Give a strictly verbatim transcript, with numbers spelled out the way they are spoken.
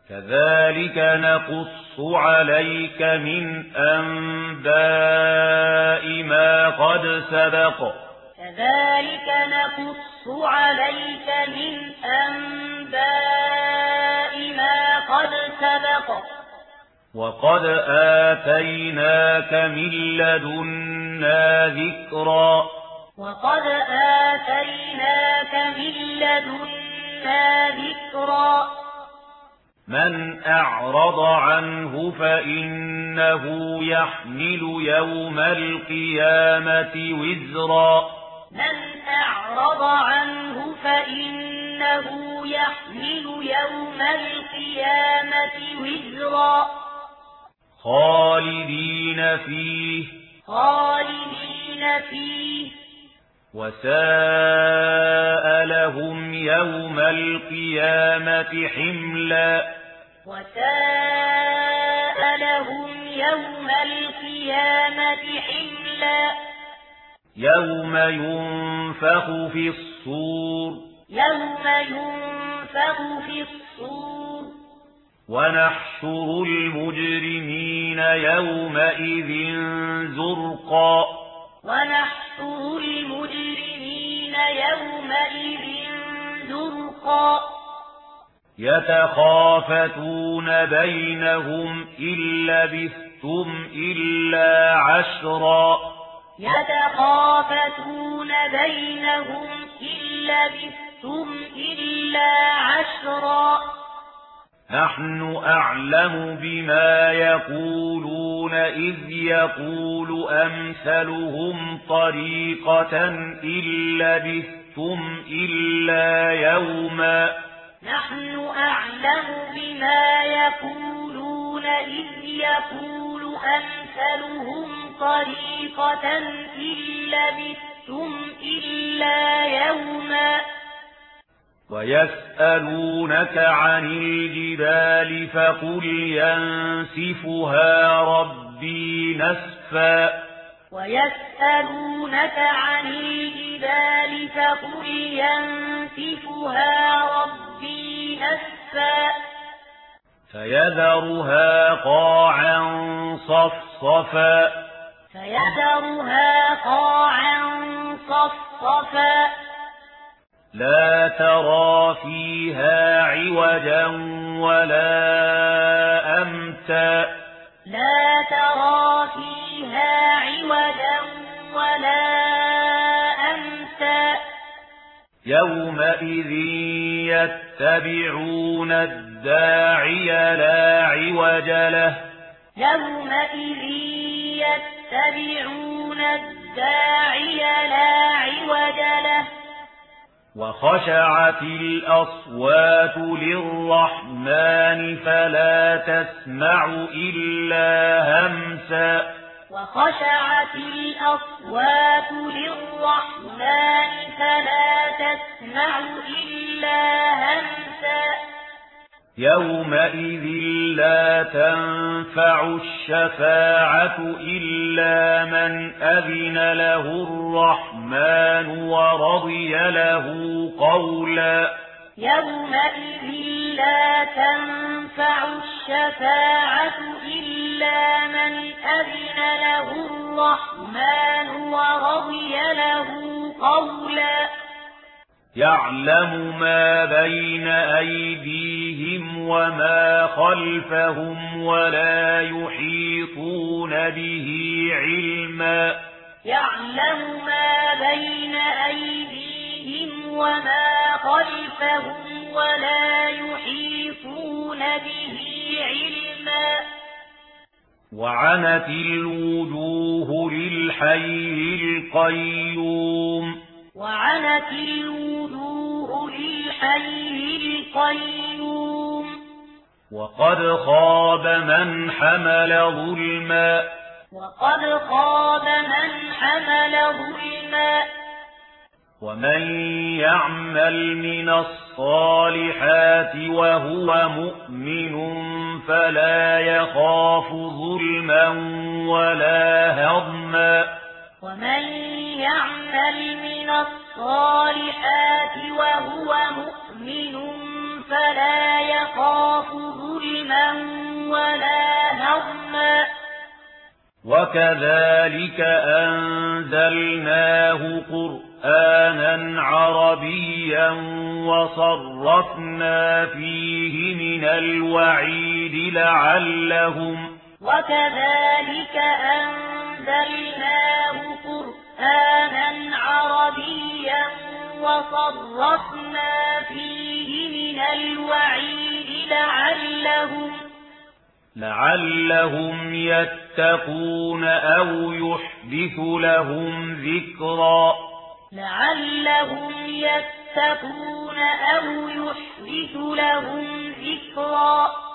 كذلك نقص عليك من أنباء ما قد سبق كذلك نقص عليك من أنباء ما قد سبق وقد آتيناك من لدنا ذكرا وقد آتيناك من لدنا ذكرا من أعرض عنه فإنه يحمل يوم القيامة وزرا من أعرض عنه فإنه يحمل يوم القيامة وزرا خالدين فيه خالدين فيه وساء لهم يوم القيامة حملا وساء لهم يوم القيامة حملا يوم ينفخ في الصور يوم ينفخ في الصور ونحشر المجرمين يومئذ زرقا ونحشر المجرمين يومئذ زرقا يتخافتون بينهم إن لبثتم إلا عشرا يتخافتون بينهم إن لبثتم إلا عشرا نحن أعلم بما يقولون إذ يقول أمثلهم طريقة إن لبثتم إلا يوما نحن أعلم بما يقولون إذ يقول أمثلهم طريقة إن لبثتم إلا يوما ويسألونك عن الجبال فقل ينسفها ربي نسفا ويسألونك عن الجبال فقل ينسفها ربي نسفا فيذرها قاعا صفصفا فيذرها قاعا صفصفا لا ترى فيها عوجا ولا أمتا لا ترى فيها عوجا ولا أمتا يومئذ يتبعون الداعي لا عوج له يومئذ يتبعون الداعي لا عوج له وخشعت الأصوات للرحمن فلا تسمع إلا همسا وخشعت الأصوات للرحمن فلا تسمع إلا همسا يومئذ لا تنفع الشفاعة إلا من أذن له الرحمن ورضي له قولا يومئذ لا تنفع الشفاعة إلا من أذن له الرحمن ورضي له قولا يعلم ما بين أيديهم وما خلفهم ولا يحيطون به علما يعلم ما بين أيديهم وما خلفهم ولا يحيطون به علما وعنت الوجوه للحي القيوم وعنت الوجوه للحي القيوم وقد خاب من حمل ظلما وقد خاب من حمل ظلما ومن يعمل من الصالحات وهو مؤمن فلا يخاف ظلما ولا هضما ومن يعمل من الصالحات وهو مؤمن فلا يخاف ظلما ولا نظما وكذلك أنزلناه قرآنا عربيا وصرفنا فيه من الوعيد لعلهم وكذلك أنزلناه قرآنا عربيا وصرفنا فيه من الوعيد لعلهم لعلهم يتقون أو يحدث لهم ذكرا لعلهم يتقون أو يحدث لهم ذكرا